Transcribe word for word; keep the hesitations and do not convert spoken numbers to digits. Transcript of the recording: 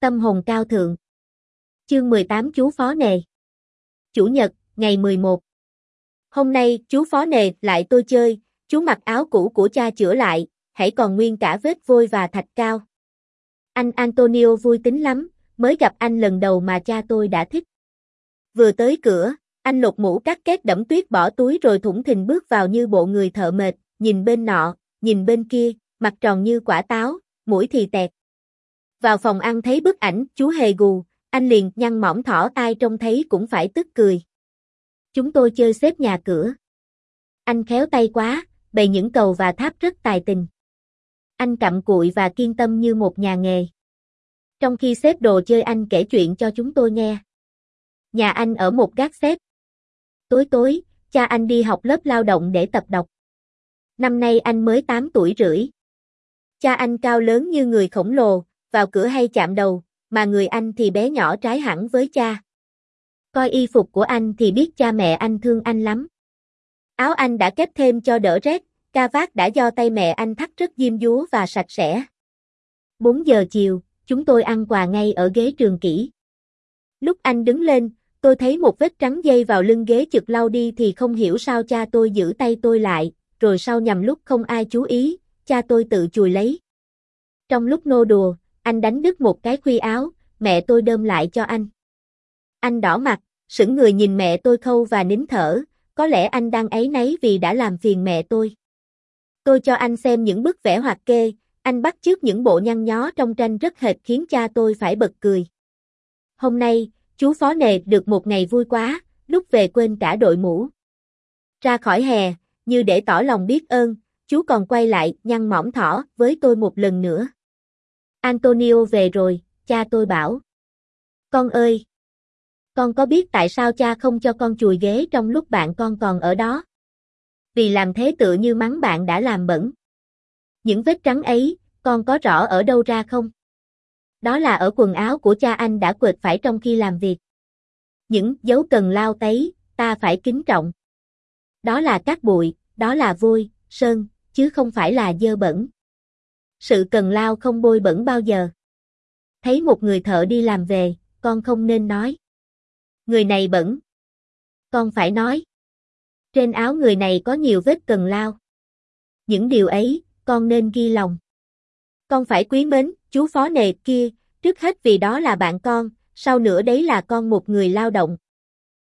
Tâm hồn cao thượng. Chương mười tám chú phó nề. Chủ nhật, ngày mười một. Hôm nay, chú phó nề lại tôi chơi, chú mặc áo cũ của cha chữa lại, hãy còn nguyên cả vết vôi và thạch cao. Anh Antonio vui tính lắm, mới gặp anh lần đầu mà cha tôi đã thích. Vừa tới cửa, anh lột mũ cắt két đẫm tuyết bỏ túi rồi thủng thình bước vào như bộ người thợ mệt, nhìn bên nọ, nhìn bên kia, mặt tròn như quả táo, mũi thì tẹt. Vào phòng ăn thấy bức ảnh chú hề gù, anh liền nhăn mỏm thỏ, ai trông thấy cũng phải tức cười. Chúng tôi chơi xếp nhà cửa. Anh khéo tay quá, bày những cầu và tháp rất tài tình. Anh cặm cụi và kiên tâm như một nhà nghề. Trong khi xếp đồ chơi anh kể chuyện cho chúng tôi nghe. Nhà anh ở một gác xếp. Tối tối, cha anh đi học lớp lao động để tập đọc. Năm nay anh mới tám tuổi rưỡi. Cha anh cao lớn như người khổng lồ, vào cửa hay chạm đầu, mà người anh thì bé nhỏ trái hẳn với cha. Coi y phục của anh thì biết cha mẹ anh thương anh lắm. Áo anh đã kép thêm cho đỡ rét, ca vát đã do tay mẹ anh thắt rất diêm dúa và sạch sẽ. bốn giờ chiều, chúng tôi ăn quà ngay ở ghế trường kỷ. Lúc anh đứng lên, tôi thấy một vết trắng dây vào lưng ghế, chực lau đi thì không hiểu sao cha tôi giữ tay tôi lại, rồi sau nhằm lúc không ai chú ý, cha tôi tự chùi lấy. Trong lúc nô đùa, anh đánh đứt một cái khuy áo, mẹ tôi đơm lại cho anh. Anh đỏ mặt, sững người nhìn mẹ tôi khâu và nín thở, có lẽ anh đang áy náy vì đã làm phiền mẹ tôi. Tôi cho anh xem những bức vẽ hoạt kê, anh bắt chước những bộ nhăn nhó trong tranh rất hệt khiến cha tôi phải bật cười. Hôm nay, chú phó nề được một ngày vui quá, lúc về quên cả đội mũ. Ra khỏi hè, như để tỏ lòng biết ơn, chú còn quay lại nhăn mỏm thỏ với tôi một lần nữa. Antonio về rồi, cha tôi bảo. Con ơi! Con có biết tại sao cha không cho con chùi ghế trong lúc bạn con còn ở đó? Vì làm thế tựa như mắng bạn đã làm bẩn. Những vết trắng ấy, con có rõ ở đâu ra không? Đó là ở quần áo của cha anh đã quệt phải trong khi làm việc. Những dấu cần lau tấy, ta phải kính trọng. Đó là cát bụi, đó là vôi, sơn, chứ không phải là dơ bẩn. Sự cần lau không bôi bẩn bao giờ. Thấy một người thợ đi làm về, con không nên nói. Người này bẩn. Con phải nói. Trên áo người này có nhiều vết cần lau. Những điều ấy, con nên ghi lòng. Con phải quý mến chú phó nề kia, trước hết vì đó là bạn con, sau nữa đấy là con một người lao động.